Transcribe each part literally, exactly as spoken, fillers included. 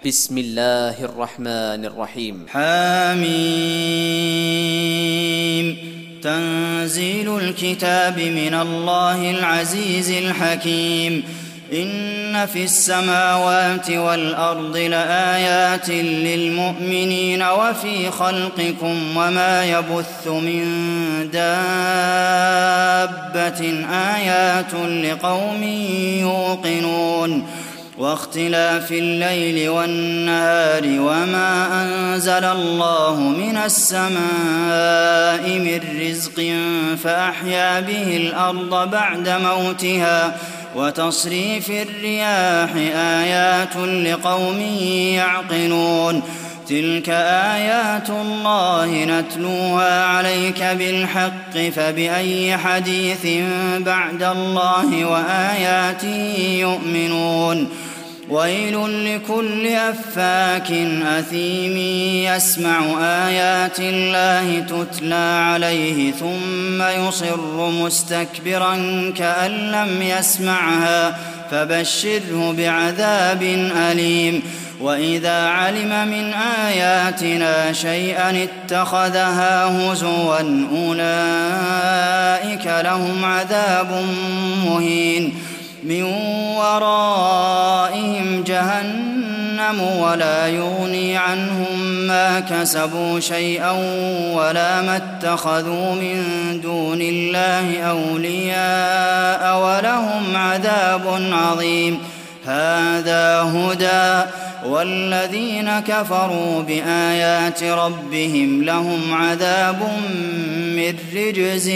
بسم الله الرحمن الرحيم. حميم. تنزيل الكتاب من الله العزيز الحكيم. إن في السماوات والأرض لآيات للمؤمنين وفي خلقكم وما يبث من دابة آيات لقوم يوقنون. واختلاف الليل والنهار وما أنزل الله من السماء من رزق فأحيا به الأرض بعد موتها وتصريف الرياح آيات لقوم يعقلون. تلك آيات الله نتلوها عليك بالحق فبأي حديث بعد الله وآياته يؤمنون. ويل لكل أفاك أثيم يسمع آيات الله تتلى عليه ثم يصر مستكبرا كأن لم يسمعها فبشره بعذاب أليم. وإذا علم من آياتنا شيئا اتخذها هزوا أولئك لهم عذاب مهين. من ورائهم جهنم ولا يغني عنهم ما كسبوا شيئا ولا ما اتخذوا من دون الله أولياء ولهم عذاب عظيم. هذا هدى والذين كفروا بآيات ربهم لهم عذاب من رجز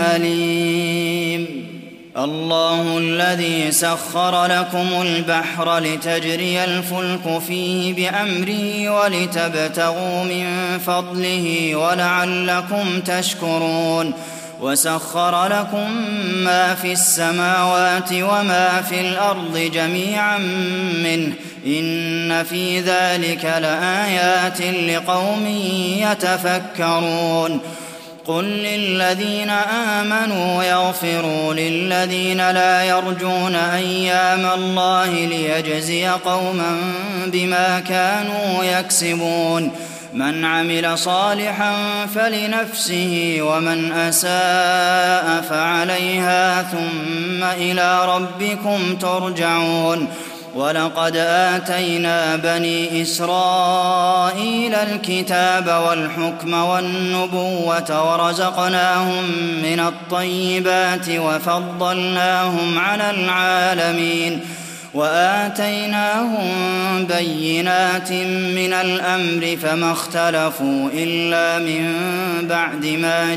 أليم. الله الذي سخر لكم البحر لتجري الفلك فيه بأمره ولتبتغوا من فضله ولعلكم تشكرون. وسخر لكم ما في السماوات وما في الأرض جميعا منه إن في ذلك لآيات لقوم يتفكرون. قل للذين آمنوا يغفروا للذين لا يرجون أيام الله ليجزي قوما بما كانوا يكسبون. من عمل صالحا فلنفسه ومن أساء فعليها ثم إلى ربكم ترجعون. ولقد آتينا بني إسرائيل الكتاب والحكم والنبوة ورزقناهم من الطيبات وفضلناهم على العالمين. وآتيناهم بينات من الأمر فما اختلفوا إلا من بعد ما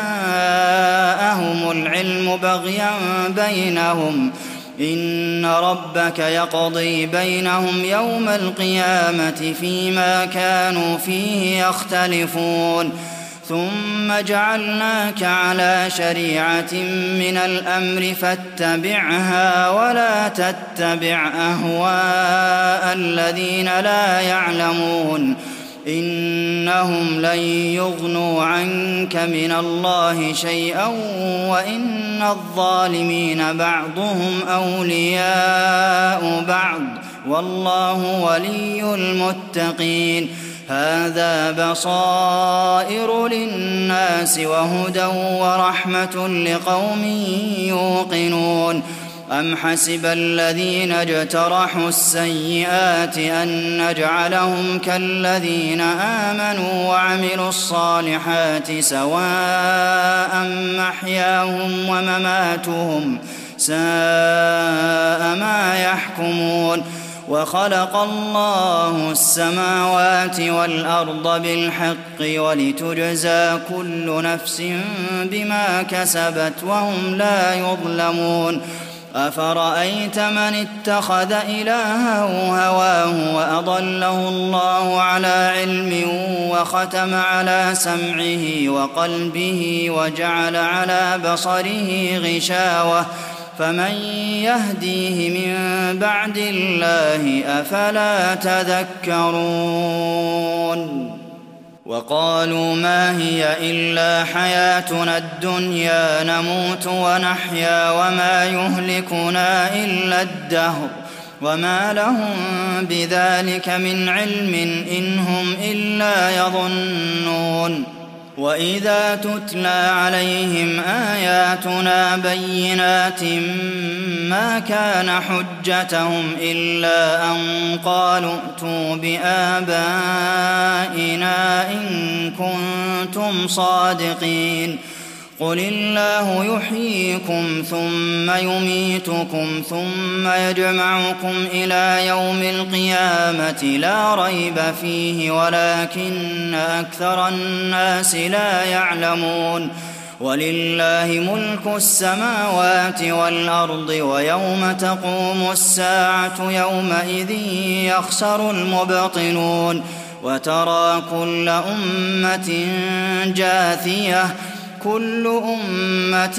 جاءهم العلم بغيا بينهم. إن ربك يقضي بينهم يوم القيامة فيما كانوا فيه يختلفون. ثم جعلناك على شريعة من الأمر فاتبعها ولا تتبع أهواء الذين لا يعلمون. إنهم لن يغنوا عنك من الله شيئا وإن الظالمين بعضهم أولياء بعض والله ولي المتقين. هذا بصائر للناس وهدى ورحمة لقوم يوقنون. أم حسب الذين اجترحوا السيئات أن نجعلهم كالذين آمنوا وعملوا الصالحات سواء محياهم ومماتهم ساء ما يحكمون. وخلق الله السماوات والأرض بالحق ولتجزى كل نفس بما كسبت وهم لا يظلمون. أفرأيت من اتخذ إلهه هواه وأضله الله على علم وختم على سمعه وقلبه وجعل على بصره غشاوة فمن يهديه من بعد الله أفلا تذكرون. وقالوا ما هي إلا حياتنا الدنيا نموت ونحيا وما يهلكنا إلا الدهر وما لهم بذلك من علم إن هم إلا يظنون وإذا تتلى عليهم آياتنا بينات ما كان حجتهم إلا أن قالوا ائتوا بآبائنا إن كنتم صادقين قل الله يحييكم ثم يميتكم ثم يجمعكم إلى يوم القيامة لا ريب فيه ولكن أكثر الناس لا يعلمون ولله ملك السماوات والأرض ويوم تقوم الساعة يومئذ يخسر المبطلون وترى كل أمة جاثية كل أمة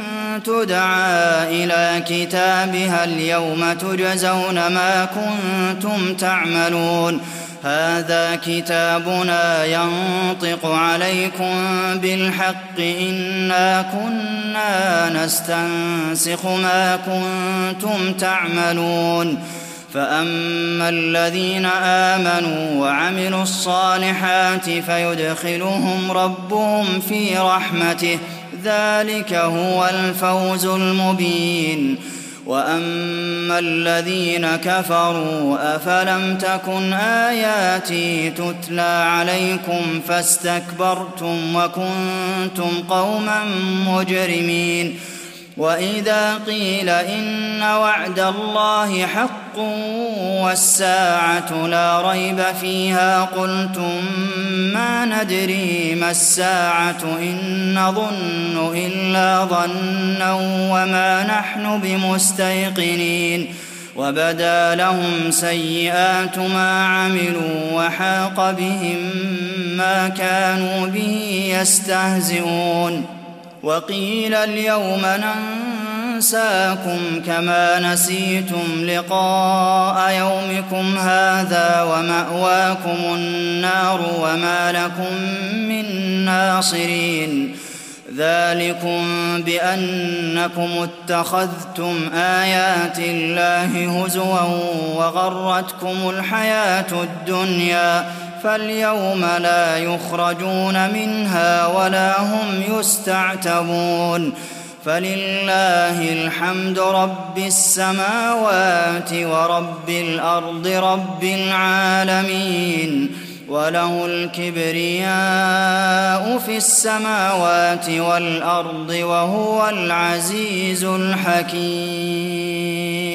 تدعى إلى كتابها اليوم تجزون ما كنتم تعملون هذا كتابنا ينطق عليكم بالحق إنا كنا نستنسخ ما كنتم تعملون فأما الذين آمنوا وعملوا الصالحات فيدخلهم ربهم في رحمته ذلك هو الفوز المبين وأما الذين كفروا أفلم تكن آياتي تتلى عليكم فاستكبرتم وكنتم قوما مجرمين وإذا قيل إن وعد الله حق والساعة لا ريب فيها قلتم ما ندري ما الساعة إن نظن إلا ظنا وما نحن بمستيقنين وبدا لهم سيئات ما عملوا وحاق بهم ما كانوا به يستهزئون وقيل اليوم ننساكم كما نسيتم لقاء يومكم هذا ومأواكم النار وما لكم من ناصرين ذلكم بأنكم اتخذتم آيات الله هزوا وغرتكم الحياة الدنيا فاليوم لا يخرجون منها ولا هم يستعتبون فلله الحمد رب السماوات ورب الأرض رب العالمين وله الكبرياء في السماوات والأرض وهو العزيز الحكيم